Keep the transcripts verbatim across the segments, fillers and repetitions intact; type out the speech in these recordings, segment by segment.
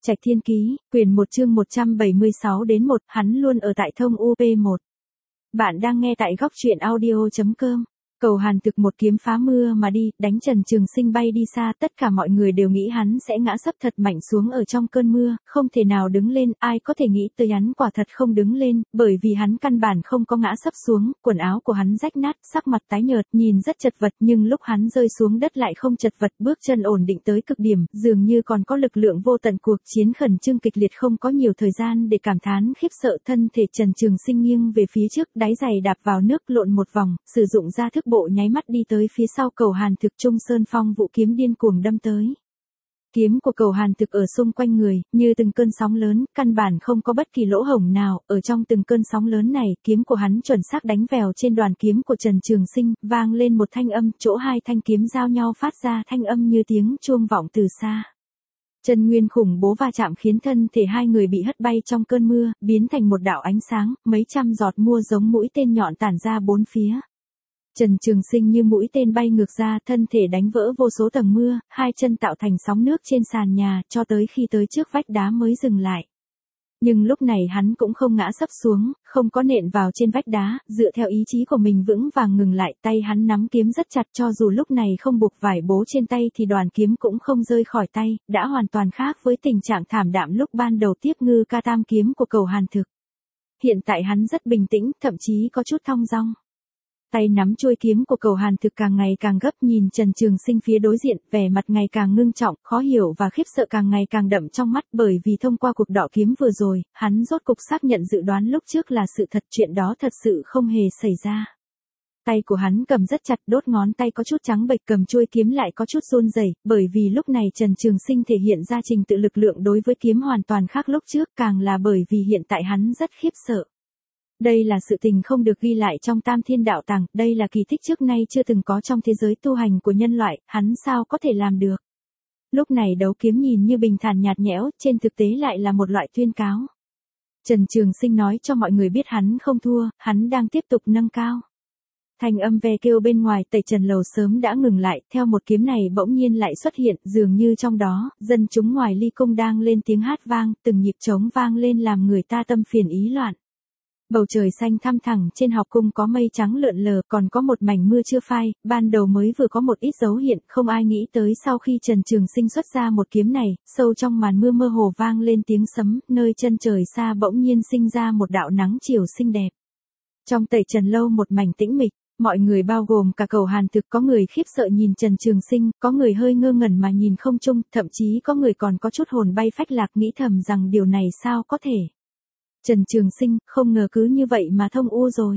Trạch Thiên Ký, quyền một chương một trăm bảy mươi sáu đến một, hắn luôn ở tại thông u pê một. Bạn đang nghe tại góc truyện audio chấm com. Cầu Hàn Thực một kiếm phá mưa mà đi, đánh Trần Trường Sinh bay đi xa, tất cả mọi người đều nghĩ hắn sẽ ngã sấp thật mạnh xuống ở trong cơn mưa, không thể nào đứng lên, ai có thể nghĩ tới hắn quả thật không đứng lên, bởi vì hắn căn bản không có ngã sấp xuống, quần áo của hắn rách nát, sắc mặt tái nhợt, nhìn rất chật vật, nhưng lúc hắn rơi xuống đất lại không chật vật, bước chân ổn định tới cực điểm, dường như còn có lực lượng vô tận. Cuộc chiến khẩn trương kịch liệt, không có nhiều thời gian để cảm thán khiếp sợ. Thân thể Trần Trường Sinh nghiêng về phía trước, đáy giày đạp vào nước lộn một vòng, sử dụng ra thức bộ nháy mắt đi tới phía sau Cầu Hàn Thực. Trung Sơn Phong Vũ kiếm điên cuồng đâm tới. Kiếm của Cầu Hàn Thực ở xung quanh người, như từng cơn sóng lớn, căn bản không có bất kỳ lỗ hổng nào, ở trong từng cơn sóng lớn này, kiếm của hắn chuẩn xác đánh vèo trên đoàn kiếm của Trần Trường Sinh, vang lên một thanh âm, chỗ hai thanh kiếm giao nhau phát ra thanh âm như tiếng chuông vọng từ xa. Chân nguyên khủng bố va chạm khiến thân thể hai người bị hất bay trong cơn mưa, biến thành một đạo ánh sáng, mấy trăm giọt mưa giống mũi tên nhọn tản ra bốn phía. Trần Trường Sinh như mũi tên bay ngược ra, thân thể đánh vỡ vô số tầng mưa, hai chân tạo thành sóng nước trên sàn nhà, cho tới khi tới trước vách đá mới dừng lại. Nhưng lúc này hắn cũng không ngã sấp xuống, không có nện vào trên vách đá, dựa theo ý chí của mình vững vàng ngừng lại, tay hắn nắm kiếm rất chặt, cho dù lúc này không buộc vải bố trên tay thì đoàn kiếm cũng không rơi khỏi tay, đã hoàn toàn khác với tình trạng thảm đạm lúc ban đầu tiếp Ngư Ca Tam kiếm của Cầu Hàn Thực. Hiện tại hắn rất bình tĩnh, thậm chí có chút thong dong. Tay nắm chuôi kiếm của Cầu Hàn Thực càng ngày càng gấp, nhìn Trần Trường Sinh phía đối diện, vẻ mặt ngày càng ngưng trọng, khó hiểu và khiếp sợ càng ngày càng đậm trong mắt, bởi vì thông qua cuộc đọ kiếm vừa rồi, hắn rốt cục xác nhận dự đoán lúc trước là sự thật, chuyện đó thật sự không hề xảy ra. Tay của hắn cầm rất chặt, đốt ngón tay có chút trắng bệch, cầm chuôi kiếm lại có chút run rẩy, bởi vì lúc này Trần Trường Sinh thể hiện ra trình tự lực lượng đối với kiếm hoàn toàn khác lúc trước, càng là bởi vì hiện tại hắn rất khiếp sợ. Đây là sự tình không được ghi lại trong Tam Thiên Đạo Tàng, đây là kỳ tích trước nay chưa từng có trong thế giới tu hành của nhân loại, hắn sao có thể làm được. Lúc này đấu kiếm nhìn như bình thản nhạt nhẽo, trên thực tế lại là một loại tuyên cáo. Trần Trường Sinh nói cho mọi người biết hắn không thua, hắn đang tiếp tục nâng cao. Thanh âm ve kêu bên ngoài Tẩy Trần Lầu sớm đã ngừng lại, theo một kiếm này bỗng nhiên lại xuất hiện, dường như trong đó, dân chúng ngoài ly cung đang lên tiếng hát vang, từng nhịp trống vang lên làm người ta tâm phiền ý loạn. Bầu trời xanh thăm thẳng, trên học cung có mây trắng lượn lờ, còn có một mảnh mưa chưa phai, ban đầu mới vừa có một ít dấu hiện, không ai nghĩ tới sau khi Trần Trường Sinh xuất ra một kiếm này, sâu trong màn mưa mơ hồ vang lên tiếng sấm, nơi chân trời xa bỗng nhiên sinh ra một đạo nắng chiều xinh đẹp. Trong Tẩy Trần Lâu một mảnh tĩnh mịch, mọi người bao gồm cả Cầu Hàn Thực, có người khiếp sợ nhìn Trần Trường Sinh, có người hơi ngơ ngẩn mà nhìn không trung, thậm chí có người còn có chút hồn bay phách lạc, nghĩ thầm rằng điều này sao có thể. Trần Trường Sinh, không ngờ cứ như vậy mà thông u rồi.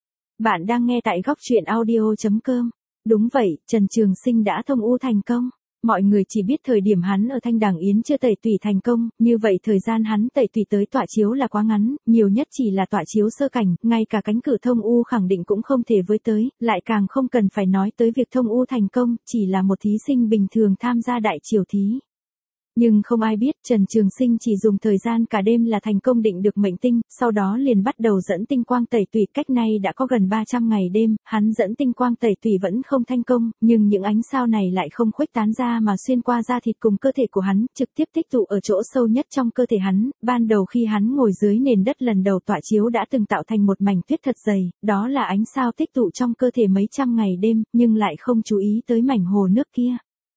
Bạn đang nghe tại góc truyện audio chấm com. Đúng vậy, Trần Trường Sinh đã thông u thành công. Mọi người chỉ biết thời điểm hắn ở Thanh Đằng Yến chưa tẩy tủy thành công, như vậy thời gian hắn tẩy tủy tới tọa chiếu là quá ngắn, nhiều nhất chỉ là tọa chiếu sơ cảnh, ngay cả cánh cửa thông u khẳng định cũng không thể với tới, lại càng không cần phải nói tới việc thông u thành công, chỉ là một thí sinh bình thường tham gia đại triều thí. Nhưng không ai biết Trần Trường Sinh chỉ dùng thời gian cả đêm là thành công định được mệnh tinh, sau đó liền bắt đầu dẫn tinh quang tẩy tủy, cách nay đã có gần ba trăm ngày đêm, hắn dẫn tinh quang tẩy tủy vẫn không thành công, nhưng những ánh sao này lại không khuếch tán ra mà xuyên qua da thịt cùng cơ thể của hắn, trực tiếp tích tụ ở chỗ sâu nhất trong cơ thể hắn, ban đầu khi hắn ngồi dưới nền đất lần đầu tọa chiếu đã từng tạo thành một mảnh tuyết thật dày, đó là ánh sao tích tụ trong cơ thể mấy trăm ngày đêm, nhưng lại không chú ý tới mảnh hồ nước kia.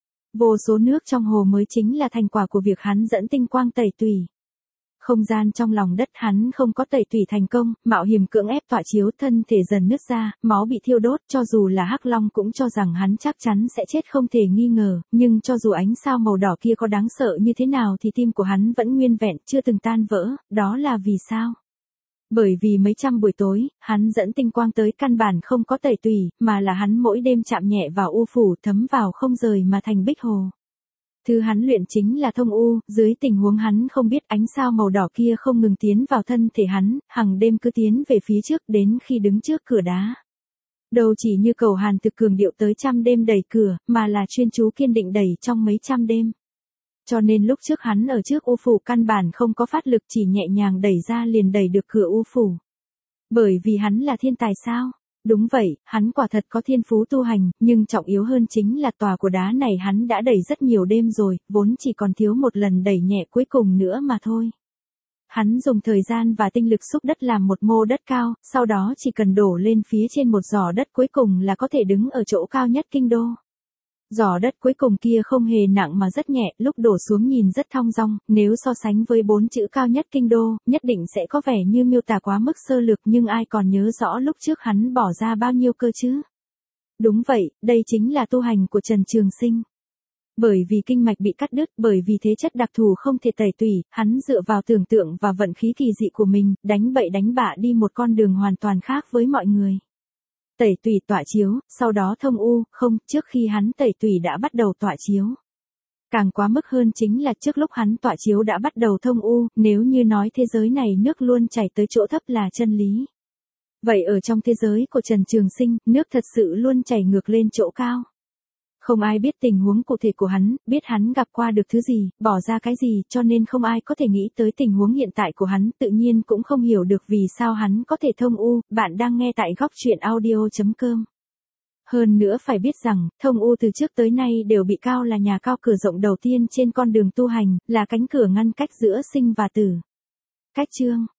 Vô số nước trong hồ mới chính là thành quả của việc hắn dẫn tinh quang tẩy tủy. Không gian trong lòng đất hắn không có tẩy tủy thành công, mạo hiểm cưỡng ép tọa chiếu, thân thể dần nứt ra, máu bị thiêu đốt, cho dù là Hắc Long cũng cho rằng hắn chắc chắn sẽ chết không thể nghi ngờ, nhưng cho dù ánh sao màu đỏ kia có đáng sợ như thế nào thì tim của hắn vẫn nguyên vẹn, chưa từng tan vỡ, đó là vì sao? Bởi vì mấy trăm buổi tối, hắn dẫn tinh quang tới căn bản không có tẩy tủy, mà là hắn mỗi đêm chạm nhẹ vào u phủ thấm vào không rời mà thành bích hồ. Thứ hắn luyện chính là thông u, dưới tình huống hắn không biết ánh sao màu đỏ kia không ngừng tiến vào thân thể hắn, hằng đêm cứ tiến về phía trước đến khi đứng trước cửa đá. Đâu chỉ như Cầu Hàn Thực cường điệu tới trăm đêm đẩy cửa, mà là chuyên chú kiên định đẩy trong mấy trăm đêm. Cho nên lúc trước hắn ở trước u phủ căn bản không có phát lực, chỉ nhẹ nhàng đẩy ra liền đẩy được cửa u phủ. Bởi vì hắn là thiên tài sao? Đúng vậy, hắn quả thật có thiên phú tu hành, nhưng trọng yếu hơn chính là tòa của đá này hắn đã đẩy rất nhiều đêm rồi, vốn chỉ còn thiếu một lần đẩy nhẹ cuối cùng nữa mà thôi. Hắn dùng thời gian và tinh lực xúc đất làm một mô đất cao, sau đó chỉ cần đổ lên phía trên một giỏ đất cuối cùng là có thể đứng ở chỗ cao nhất kinh đô. Giỏ đất cuối cùng kia không hề nặng mà rất nhẹ, lúc đổ xuống nhìn rất thong dong, nếu so sánh với bốn chữ cao nhất kinh đô, nhất định sẽ có vẻ như miêu tả quá mức sơ lược, nhưng ai còn nhớ rõ lúc trước hắn bỏ ra bao nhiêu cơ chứ? Đúng vậy, đây chính là tu hành của Trần Trường Sinh. Bởi vì kinh mạch bị cắt đứt, bởi vì thế chất đặc thù không thể tẩy tủy, hắn dựa vào tưởng tượng và vận khí kỳ dị của mình, đánh bậy đánh bạ đi một con đường hoàn toàn khác với mọi người. Tẩy tủy tọa chiếu, sau đó thông u, không, trước khi hắn tẩy tủy đã bắt đầu tọa chiếu. Càng quá mức hơn chính là trước lúc hắn tọa chiếu đã bắt đầu thông u, nếu như nói thế giới này nước luôn chảy tới chỗ thấp là chân lý. Vậy ở trong thế giới của Trần Trường Sinh, nước thật sự luôn chảy ngược lên chỗ cao. Không ai biết tình huống cụ thể của hắn, biết hắn gặp qua được thứ gì, bỏ ra cái gì, cho nên không ai có thể nghĩ tới tình huống hiện tại của hắn, tự nhiên cũng không hiểu được vì sao hắn có thể thông u. Bạn đang nghe tại góc truyện audio chấm com. Hơn nữa phải biết rằng, thông u từ trước tới nay đều bị cao là nhà cao cửa rộng đầu tiên trên con đường tu hành, là cánh cửa ngăn cách giữa sinh và tử. Cách chương